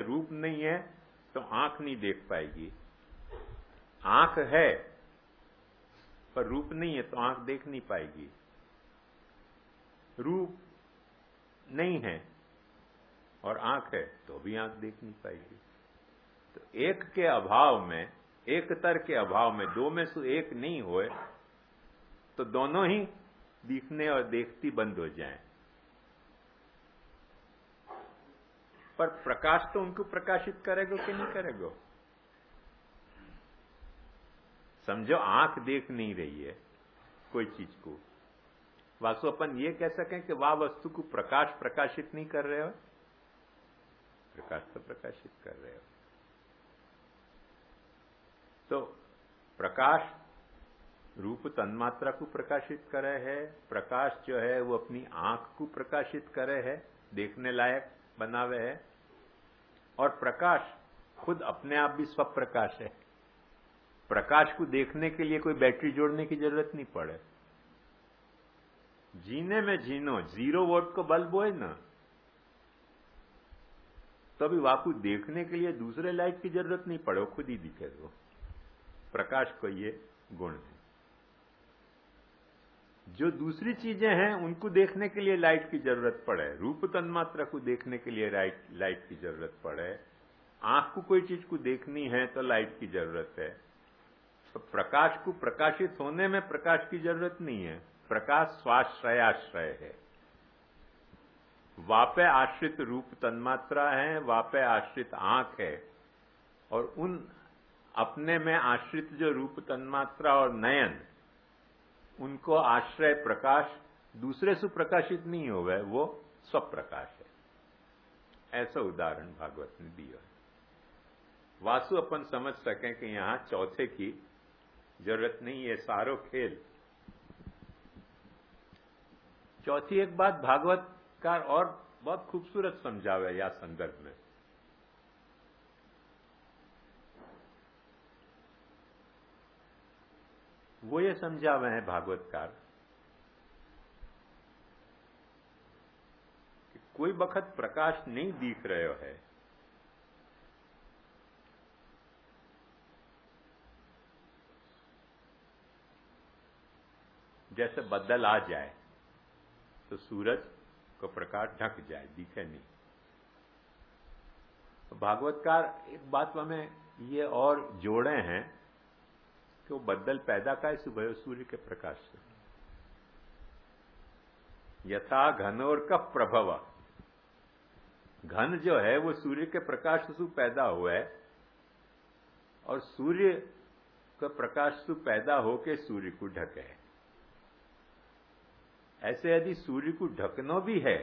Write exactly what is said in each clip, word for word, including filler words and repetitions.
रूप नहीं है तो आंख नहीं देख पाएगी। आंख है पर रूप नहीं है तो आंख देख नहीं पाएगी। रूप नहीं है और आंख है तो भी आंख देख नहीं पाएगी। तो एक के अभाव में, एक तर के अभाव में, दो में से एक नहीं होए तो दोनों ही दिखने और देखती बंद हो जाएं। पर प्रकाश तो उनको प्रकाशित करेगा कि नहीं करेगा? समझो आंख देख नहीं रही है कोई चीज को, वास्तव अपन ये कह सकें कि वह वस्तु को प्रकाश प्रकाशित नहीं कर रहे हो? प्रकाश तो प्रकाशित कर रहे हो। तो प्रकाश रूप तन्मात्रा को प्रकाशित करे है, प्रकाश जो है वो अपनी आंख को प्रकाशित करे है, देखने लायक बनावे है, और प्रकाश खुद अपने आप भी स्वप्रकाश है। प्रकाश को देखने के लिए कोई बैटरी जोड़ने की जरूरत नहीं पड़े। जीने में जीनो, जीरो वोल्ट को बल्ब होए ना, तो अभी वाकू देखने के लिए दूसरे लाइट की जरूरत नहीं पड़े, वो खुद ही दिखे। वो प्रकाश को ये गुण है। जो दूसरी चीजें हैं उनको देखने के लिए लाइट की जरूरत पड़े, रूप तन्मात्रा को देखने के लिए लाइट लाइट की जरूरत पड़े, आंख को कोई चीज को देखनी है तो लाइट की जरूरत है। तो प्रकाश को प्रकाशित होने में प्रकाश की जरूरत नहीं है। प्रकाश स्वाश्रयाश्रय है। वापे आश्रित रूप तन्मात्रा है, वापे आश्रित आंख है, और उन अपने में आश्रित जो रूप तन्मात्रा और नयन, उनको आश्रय प्रकाश दूसरे से प्रकाशित नहीं हो गए, वो स्वप्रकाश है। ऐसा उदाहरण भागवत ने दिया है। वासु अपन समझ सकें कि यहां चौथे की जरूरत नहीं है, सारो खेल। चौथी एक बात भागवतकार और बहुत खूबसूरत समझावे या संदर्भ में। वो ये समझावे हैं भागवतकार कि कोई बखत प्रकाश नहीं दिख रहे है, जैसे बदल आ जाए तो सूरज को प्रकाश ढक जाए, दिखे नहीं। तो भागवतकार एक बात हमें ये और जोड़े हैं कि वो बदल पैदा का सुबह सूर्य के प्रकाश से। यथा घनोर का प्रभव, घन जो है वो सूर्य के प्रकाश से पैदा हुआ है, और सूर्य का प्रकाश से पैदा होके सूर्य को ढके। ऐसे यदि सूर्य को ढकना भी है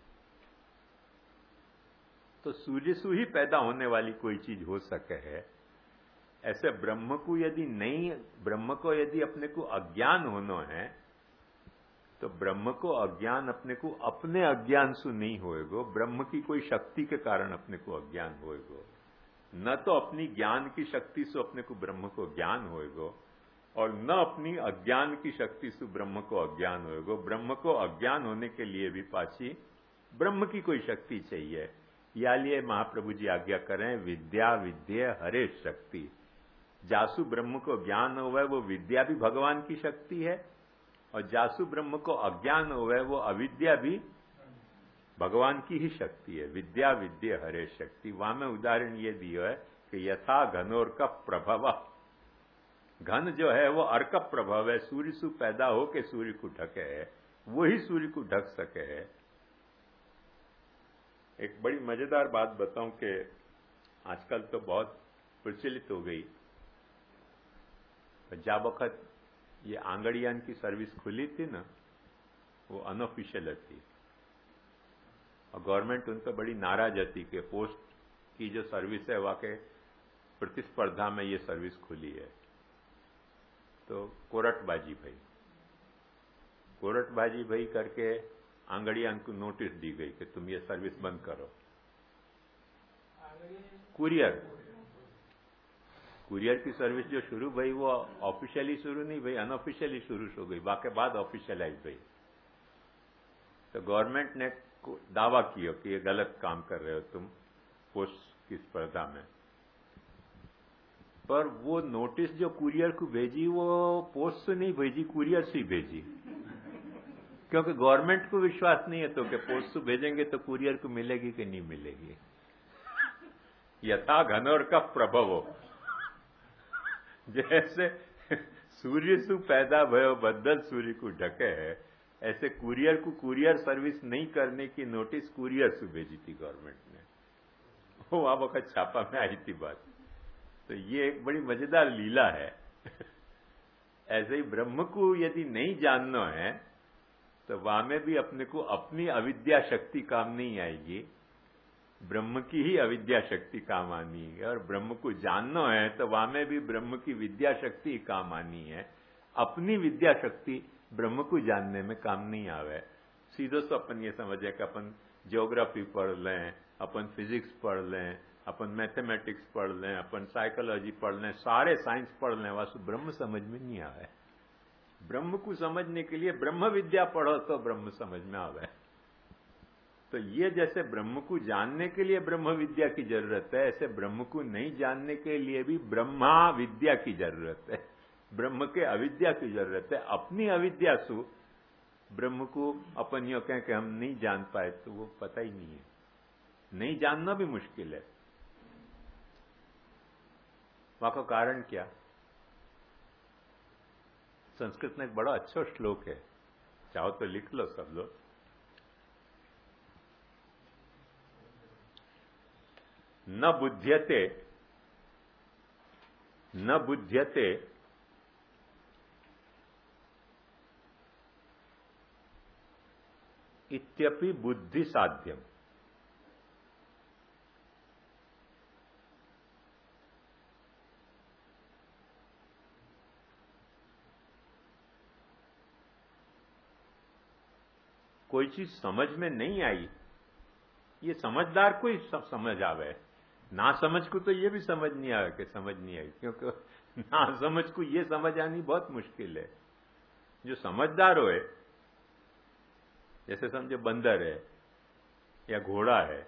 तो सूर्य से ही पैदा होने वाली कोई चीज हो सके है। ऐसे ब्रह्म को यदि नहीं, ब्रह्म को यदि अपने को अज्ञान होना है तो ब्रह्म को अज्ञान अपने को अपने अज्ञान से नहीं होएगो, ब्रह्म की कोई शक्ति के कारण अपने को अज्ञान होएगो। न तो अपनी ज्ञान की शक्ति से अपने को ब्रह्म को ज्ञान होएगो, और न अपनी अज्ञान की शक्ति से ब्रह्म को अज्ञान होएगो। ब्रह्म को अज्ञान होने के लिए भी पाची ब्रह्म की कोई शक्ति चाहिए। या लिए महाप्रभु जी आज्ञा करें, विद्या विद्या हरे शक्ति। जासु ब्रह्म को ज्ञान हुआ वो विद्या भी भगवान की शक्ति है, और जासु ब्रह्म को अज्ञान हुआ वो अविद्या भी भगवान की ही शक्ति है। विद्या विद्या हरे शक्ति। वहां में उदाहरण ये दिया है कि यथा घनोर का प्रभव, घन जो है वो अर्क प्रभव है, सूर्य से पैदा होके सूर्य को ढके है, वही सूर्य को ढक सके है। एक बड़ी मजेदार बात बताऊं कि आजकल तो बहुत प्रचलित हो गई, जा वक्त ये आंगड़ियान की सर्विस खुली थी ना, वो अनऑफिशियल थी, और गवर्नमेंट उन पर बड़ी नाराज थी कि पोस्ट की जो सर्विस है वाकई प्रतिस्पर्धा में ये सर्विस खुली है। तो कोरटबाजी भई कोरटबाजी भई करके आंगड़ियान को नोटिस दी गई कि तुम ये सर्विस बंद करो। कुरियर कुरियर की सर्विस जो शुरू भई वो ऑफिशियली शुरू नहीं भई, अनऑफिशियली शुरू हो गई, बाकी बाद ऑफिशियलाइज भई। तो गवर्नमेंट ने दावा किया कि ये गलत काम कर रहे हो तुम, पोस्ट की स्पर्धा में। पर वो नोटिस जो कुरियर को भेजी वो पोस्ट से नहीं भेजी, कुरियर से ही भेजी, क्योंकि गवर्नमेंट को विश्वास नहीं है तो कि पोस्ट से भेजेंगे तो कुरियर को मिलेगी कि नहीं मिलेगी। यथा घनोर का प्रभव, जैसे सूर्य सु पैदा भयो बदल सूर्य को ढके है, ऐसे कुरियर को कुरियर सर्विस नहीं करने की नोटिस कुरियर से भेजी थी गवर्नमेंट ने। वो आ वक्त छापा में आई थी बात। तो ये एक बड़ी मजेदार लीला है। ऐसे ही ब्रह्म को यदि नहीं जानना है तो वहां में भी अपने को अपनी अविद्या शक्ति काम नहीं आएगी, ब्रह्म की ही अविद्या शक्ति काम आनी है। और ब्रह्म को जानना है तो वहां में भी ब्रह्म की विद्या शक्ति काम आनी है। अपनी विद्या शक्ति ब्रह्म को जानने में काम नहीं आवे। सीधो तो अपन ये समझे कि अपन ज्योग्राफी पढ़ लें, अपन फिजिक्स पढ़ लें, अपन मैथमेटिक्स पढ़ लें, अपन साइकोलॉजी पढ़ लें, सारे साइंस पढ़ लें, वास्तु ब्रह्म समझ में नहीं आवे। ब्रह्म को समझने के लिए ब्रह्म विद्या पढ़ो तो ब्रह्म समझ में आवे। तो ये जैसे ब्रह्म को जानने के लिए ब्रह्म विद्या की जरूरत है, ऐसे ब्रह्म को नहीं जानने के लिए भी ब्रह्मा विद्या की जरूरत है, ब्रह्म के अविद्या की जरूरत है। अपनी अविद्या सु ब्रह्म को अपन यो कहें कि हम नहीं जान पाए तो वो पता ही नहीं है। नहीं जानना भी मुश्किल है। वहां का कारण क्या? संस्कृत में एक बड़ा अच्छा श्लोक है, चाहो तो लिख लो सब लोग। न बुध्यते न बुध्यते इत्यपि बुद्धि साध्यम। कोई चीज समझ में नहीं आई, ये समझदार को ही समझ आवे। ना समझ को तो ये भी समझ नहीं आवे कि समझ नहीं आई, क्योंकि ना समझ को ये समझ आनी बहुत मुश्किल है। जो समझदार होए, जैसे समझो बंदर है या घोड़ा है,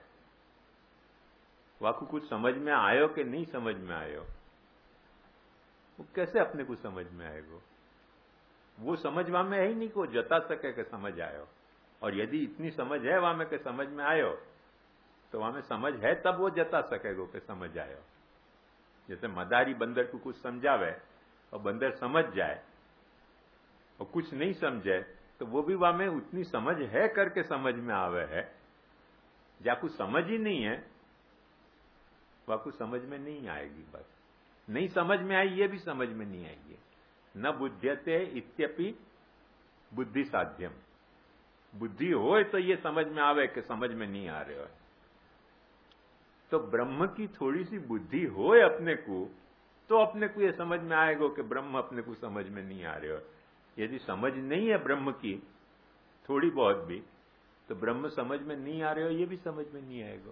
वाकू कुछ समझ में आयो कि नहीं समझ में आयो, वो कैसे अपने को समझ में आएगा? वो समझवा में है ही नहीं को जता सके कि समझ आयो। और यदि इतनी समझ है वहां में कि समझ में आयो, तो वहां में समझ है तब वो जता सकेगा कि समझ आयो। जैसे मदारी बंदर को कुछ समझावे और बंदर समझ जाए और कुछ नहीं समझे, तो वो भी वहां में उतनी समझ है करके समझ में आवे है। जाकू समझ ही नहीं है, वाकू समझ में नहीं आएगी। बस नहीं समझ में आई, ये भी समझ में नहीं आएगी। न बुध्यते इत्यपि बुद्धि साध्यम। बुद्धि हो तो ये समझ में आवे कि समझ में नहीं आ रहे हो। तो ब्रह्म की थोड़ी सी बुद्धि हो अपने को, तो अपने को ये समझ में आएगा कि ब्रह्म अपने को समझ में नहीं आ रहे हो। यदि समझ नहीं है ब्रह्म की थोड़ी बहुत भी, तो ब्रह्म समझ में नहीं आ रहे हो, ये भी समझ में नहीं आएगा।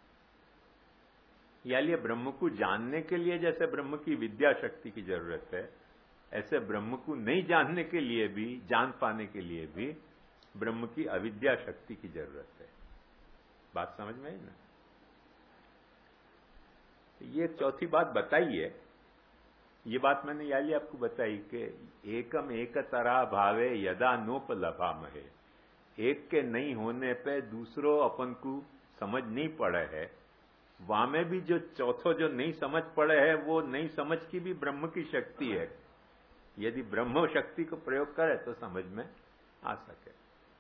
या लिए ब्रह्म को जानने के लिए जैसे ब्रह्म की विद्या शक्ति की जरूरत है, ऐसे ब्रह्म को नहीं जानने के लिए भी, जान पाने के लिए भी ब्रह्म की अविद्या शक्ति की जरूरत है। बात समझ में आई ना? ये चौथी बात बताई है। ये बात मैंने याली आपको बताई कि एकम एक तरह भावे यदा नोप लभामहे। एक के नहीं होने पे दूसरों अपन को समझ नहीं पड़े है। वहां में भी जो चौथो जो नहीं समझ पड़े है, वो नहीं समझ की भी ब्रह्म की शक्ति है। यदि ब्रह्म शक्ति को प्रयोग करे तो समझ में आ सके।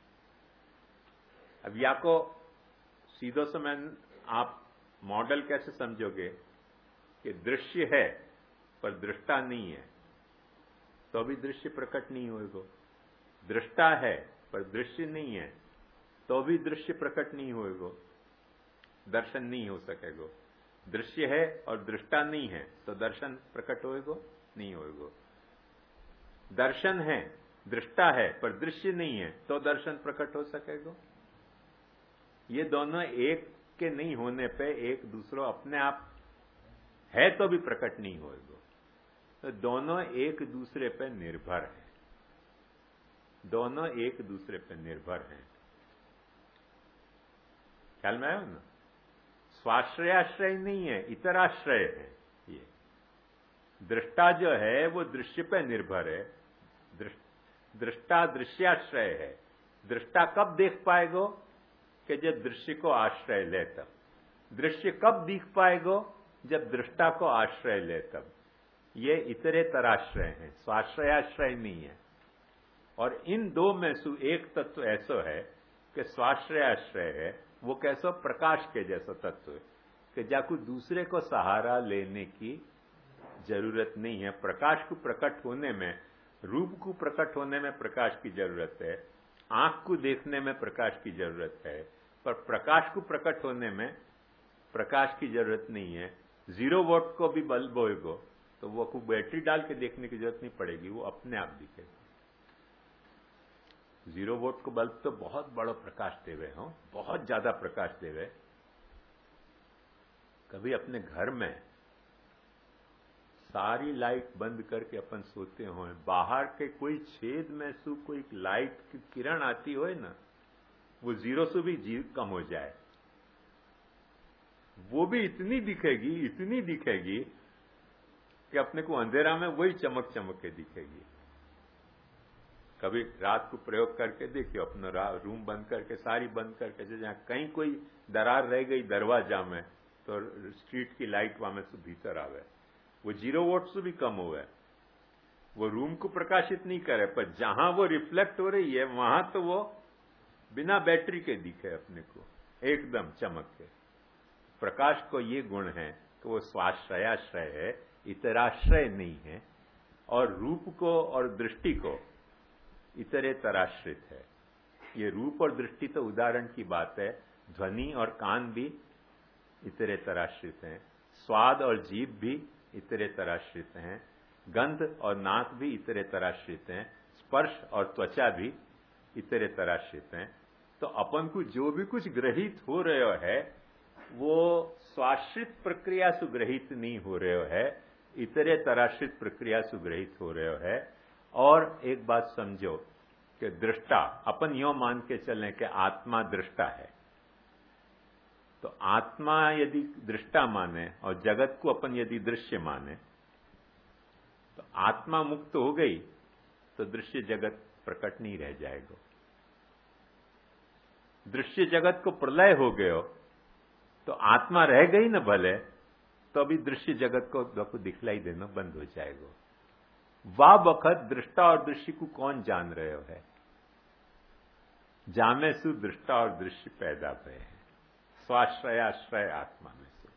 अब या को सीधो समय आप मॉडल कैसे समझोगे कि दृश्य है पर दृष्टा नहीं है, तो अभी दृश्य प्रकट नहीं होएगा। दृष्टा है पर दृश्य नहीं है, तो भी दृश्य प्रकट नहीं होएगा, दर्शन नहीं हो सकेगा। दृश्य है और दृष्टा नहीं है, तो दर्शन प्रकट होएगा नहीं होएगा। दर्शन है, दृष्टा है पर दृश्य नहीं है, तो दर्शन प्रकट हो सकेगा। ये दोनों एक के नहीं होने पे एक दूसरों अपने आप है तो भी प्रकट नहीं होएगा। तो दोनों एक दूसरे पे निर्भर है, दोनों एक दूसरे पे निर्भर हैं। ख्याल में आयो ना? स्वाश्रयाश्रय नहीं है, इतराश्रय है। ये दृष्टा जो है वो दृश्य पे निर्भर है, दृष्टा दृश्याश्रय है। दृष्टा कब देख पाएगो कि जब दृश्य को आश्रय ले तब। दृश्य कब दिख पाएगो जब दृष्टा को आश्रय ले तब। ये इतरेतराश्रय है, स्वाश्रयाश्रय नहीं है। और इन दो में से एक तत्व ऐसा है कि स्वाश्रयाश्रय है, वो कैसा प्रकाश के जैसा तत्व है कि जाकू दूसरे को सहारा लेने की जरूरत नहीं है। प्रकाश को प्रकट होने में, रूप को प्रकट होने में प्रकाश की जरूरत है, आंख को देखने में प्रकाश की जरूरत है, पर प्रकाश को प्रकट होने में प्रकाश की जरूरत नहीं है। जीरो वोल्ट को भी बल्ब होएगो तो वो को बैटरी डाल के देखने की जरूरत नहीं पड़ेगी, वो अपने आप दिखेगा। जीरो वोल्ट को बल्ब तो बहुत बड़ा प्रकाश देवे हो, बहुत ज्यादा प्रकाश देवे। कभी अपने घर में सारी लाइट बंद करके अपन सोते हो, बाहर के कोई छेद में सु कोई लाइट की किरण आती हो ना, वो जीरो से भी जी कम हो जाए, वो भी इतनी दिखेगी, इतनी दिखेगी कि अपने को अंधेरा में वही चमक चमक के दिखेगी। कभी रात को प्रयोग करके देखियो, अपना रूम बंद करके, सारी बंद करके, जहां कहीं कोई दरार रह गई दरवाजा में तो स्ट्रीट की लाइट वहां में से भीतर आवे, वो जीरो वोल्ट से भी कम हुआ है, वो रूम को प्रकाशित नहीं करे, पर जहां वो रिफ्लेक्ट हो रही है वहां तो वो बिना बैटरी के दिखे अपने को एकदम चमक के। प्रकाश को ये गुण है कि वो स्वाश्रयाश्रय है, इतराश्रय नहीं है। और रूप को और दृष्टि को इतरेतराश्रित है। ये रूप और दृष्टि तो उदाहरण की बात है, ध्वनि और कान भी इतरेतराश्रित हैं, स्वाद और जीभ भी इतरेतराश्रित हैं, गंध और नाक भी इतरेतराश्रित हैं, स्पर्श और त्वचा भी इतरेतराश्रित हैं। तो अपन को जो भी कुछ ग्रहित हो रहे है वो स्वाश्रित प्रक्रिया से ग्रहित नहीं हो रहे है, इतरेतराश्रित प्रक्रिया से ग्रहित हो रहे है। और एक बात समझो कि दृष्टा, अपन यो मान के चलें कि आत्मा दृष्टा है, तो आत्मा यदि दृष्टा माने और जगत को अपन यदि दृश्य माने, तो आत्मा मुक्त हो गई तो दृश्य जगत प्रकट नहीं रह जाएगा। दृश्य जगत को प्रलय हो गयो तो आत्मा रह गई न भले, तो अभी दृश्य जगत को दिखलाई देना बंद हो जाएगा। वाह वक्त दृष्टा और दृश्य को कौन जान रहे हो है? जामे सु दृष्टा और दृश्य पैदा भय है, स्वाश्रयाश्रय आत्मा में से।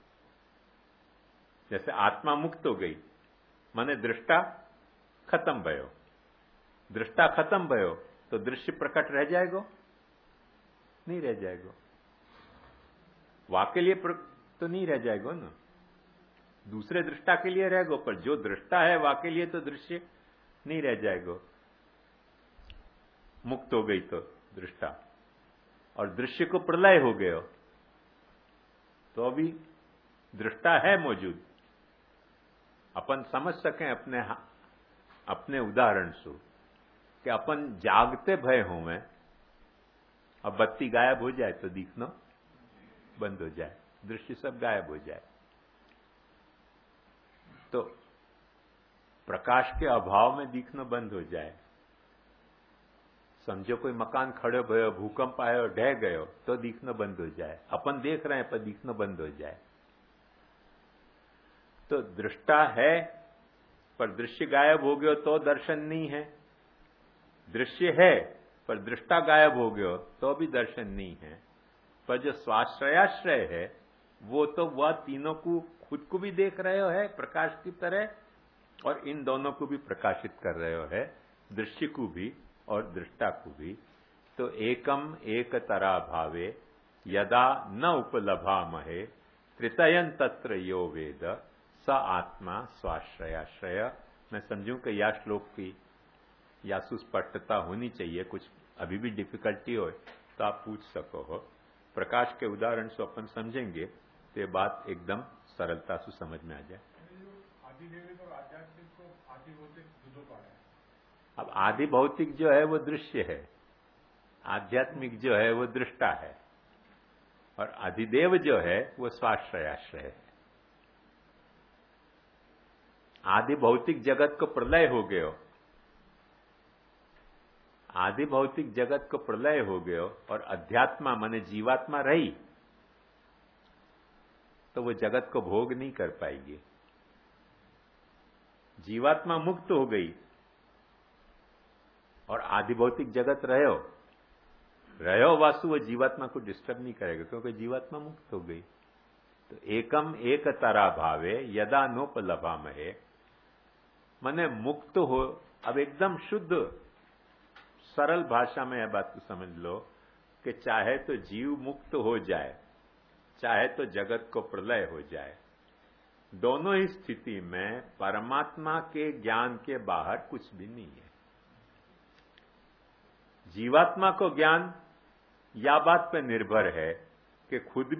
जैसे आत्मा मुक्त हो गई माने दृष्टा खत्म भयो, दृष्टा खत्म भयो तो दृश्य प्रकट रह जाएगा? नहीं रह जाएगा। वाके लिए तो नहीं रह जाएगा ना, दूसरे दृष्टा के लिए रहेगा, पर जो दृष्टा है वाके लिए तो दृश्य नहीं रह जाएगा। मुक्त हो गई तो दृष्टा और दृश्य को प्रलय हो गया तो अभी दृष्टा है मौजूद। अपन समझ सकें अपने अपने उदाहरण से कि अपन जागते भय हों, अब बत्ती गायब हो जाए तो दिखना बंद हो जाए, दृश्य सब गायब हो जाए। तो प्रकाश के अभाव में दिखना बंद हो जाए। समझो कोई मकान खड़े भयो, भूकंप आयो, ढह गयो तो दिखना बंद हो जाए। अपन देख रहे हैं पर दिखना बंद हो जाए। तो दृष्टा है पर दृश्य गायब हो गयो तो दर्शन नहीं है। दृश्य है पर दृष्टा गायब हो गयो तो भी दर्शन नहीं है। पर जो स्वाश्रयाश्रय है वो तो वह तीनों को खुद को भी देख रहे हो है प्रकाश की तरह, और इन दोनों को भी प्रकाशित कर रहे हो है, दृश्य को भी और दृष्टा को भी। तो एकम एक तरा भावे यदा न उपलभामहे तृतयन तत्र यो वेद स आत्मा स्वाश्रयाश्रय। मैं समझूं कि यह श्लोक की या सुस्पष्टता होनी चाहिए, कुछ अभी भी डिफिकल्टी हो तो आप पूछ सको हो। प्रकाश के उदाहरण से अपन समझेंगे तो ये बात एकदम सरलता से समझ में आ जाए। अब आदि भौतिक जो है वो दृश्य है, आध्यात्मिक जो है वो दृष्टा है। और अधिदेव जो है वो स्वाश्रयाश्रय है। आदि भौतिक जगत को प्रलय हो गयो, आदि भौतिक जगत को प्रलय हो गयो और अध्यात्मा माने जीवात्मा रही तो वो जगत को भोग नहीं कर पाएगी। जीवात्मा मुक्त हो गई और आदि भौतिक जगत रहो रहो वासु वो जीवात्मा को डिस्टर्ब नहीं करेगा क्योंकि जीवात्मा मुक्त हो गई। तो एकम एक तरा भावे यदा नोपलभामहे, माने मुक्त हो। अब एकदम शुद्ध सरल भाषा में यह बात को समझ लो कि चाहे तो जीव मुक्त हो जाए, चाहे तो जगत को प्रलय हो जाए, दोनों ही स्थिति में परमात्मा के ज्ञान के बाहर कुछ भी नहीं है। जीवात्मा को ज्ञान या बात पर निर्भर है कि खुद